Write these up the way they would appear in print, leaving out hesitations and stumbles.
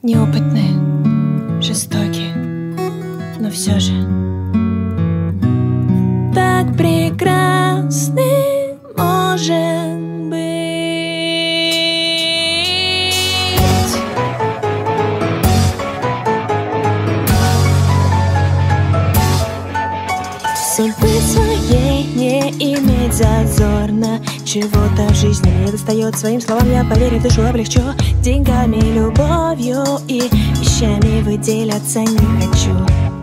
Неопытные, жестокие, но все же так прекрасны может быть. Судьбы своей не иметь зазорно. Чего-то в жизни не достает, своим словам я поверю, душу облегчу. Деньгами, любовью и вещами выделяться не хочу.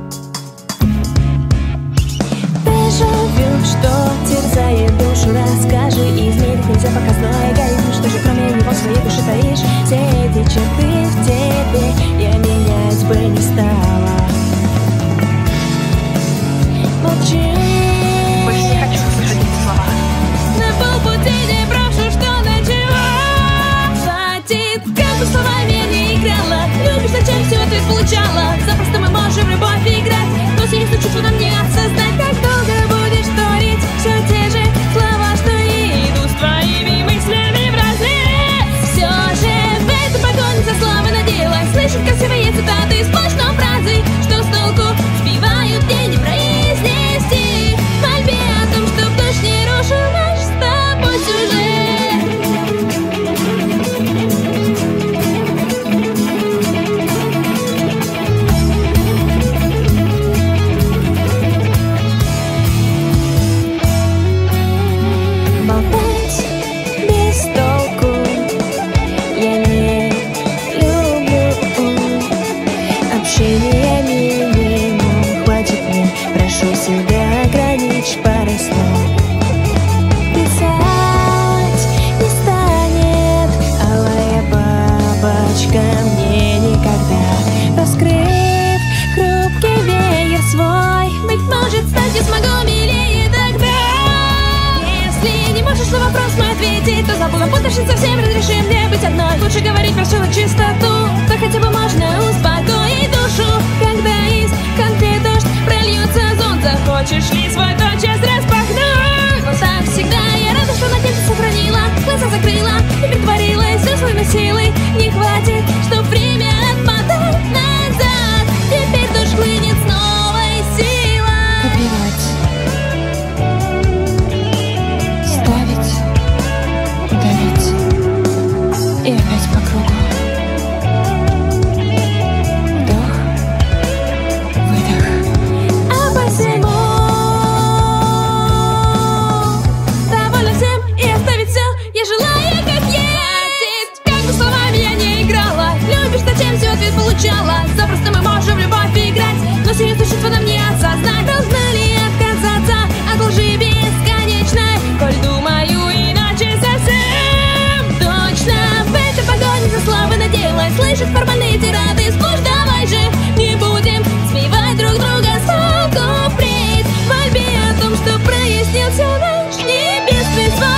Дежавю, что терзает душу, расскажи. Измерить нельзя показной эгоизм. Что же кроме него в своей душе таишь? Все эти черты в тебе я менять бы не стала. Молчи. Больше не хочу слышать эти слова. На полпути не брошу, что начала. Хватит, как бы словами я не играла. Любишь, зачем все ответ получала? Запросто мы можем в любовь играть, но серьезно чувство нам не осознать. Как долго будешь творить все те же слова, что и идут с твоими мыслями вразрез? Все же в этой погоне за славой надеялась слышать красивые цитаты сплошной фразы, что с толку сбивают день не произнести. Мольбе о том, чтоб дождь не рушил наш с тобой сюжет. Болтать без толку я не люблю. Общение минимум, хватит мне, прошу себя ограничь парой слов. Писать не станет алая бабочка мне никогда. Раскрыв хрупкий веер свой, быть может, стать я смогу милее тогда. Если не можешь на вопрос мой ответить, то забыла, потушить совсем, разреши мне быть одной. Лучше говорить про свою чистоту, то хотя бы можно успокоить душу. Когда из конфет дождь прольется зон, захочешь ли свой тотчас распахнуть? Вот так всегда я рада, что надежду сохранила, глаза закрыла и притворилась всю свою силой. Не хватит, чтоб время отмотать назад. Теперь дождь хлынет с новой силой. Убивать, ставить, давить и опять по кругу. Вдох, выдох. А посему довольно всем и оставить все я желаю как есть. Как бы словами я не играла, любишь, зачем все ответ получала? Запросто мы можем в любовь играть, но серьезно чувство нам не осознать. Должна ли отказаться от лжи бесконечной, коль думаю иначе совсем точно? В этой погоне за славой надеялась слышать формальные тирады сплошь. Давай же не будем сбивать друг друга с толку впредь. В мольбе о том, что прояснился наш небесный свод.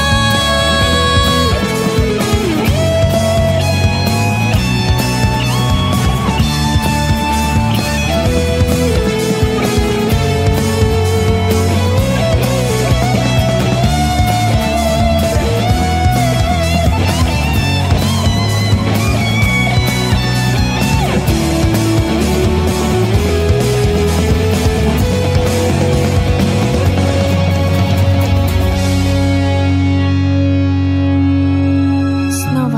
Снова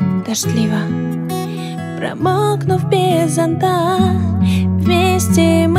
дождливо, промокнув без зонта, вместе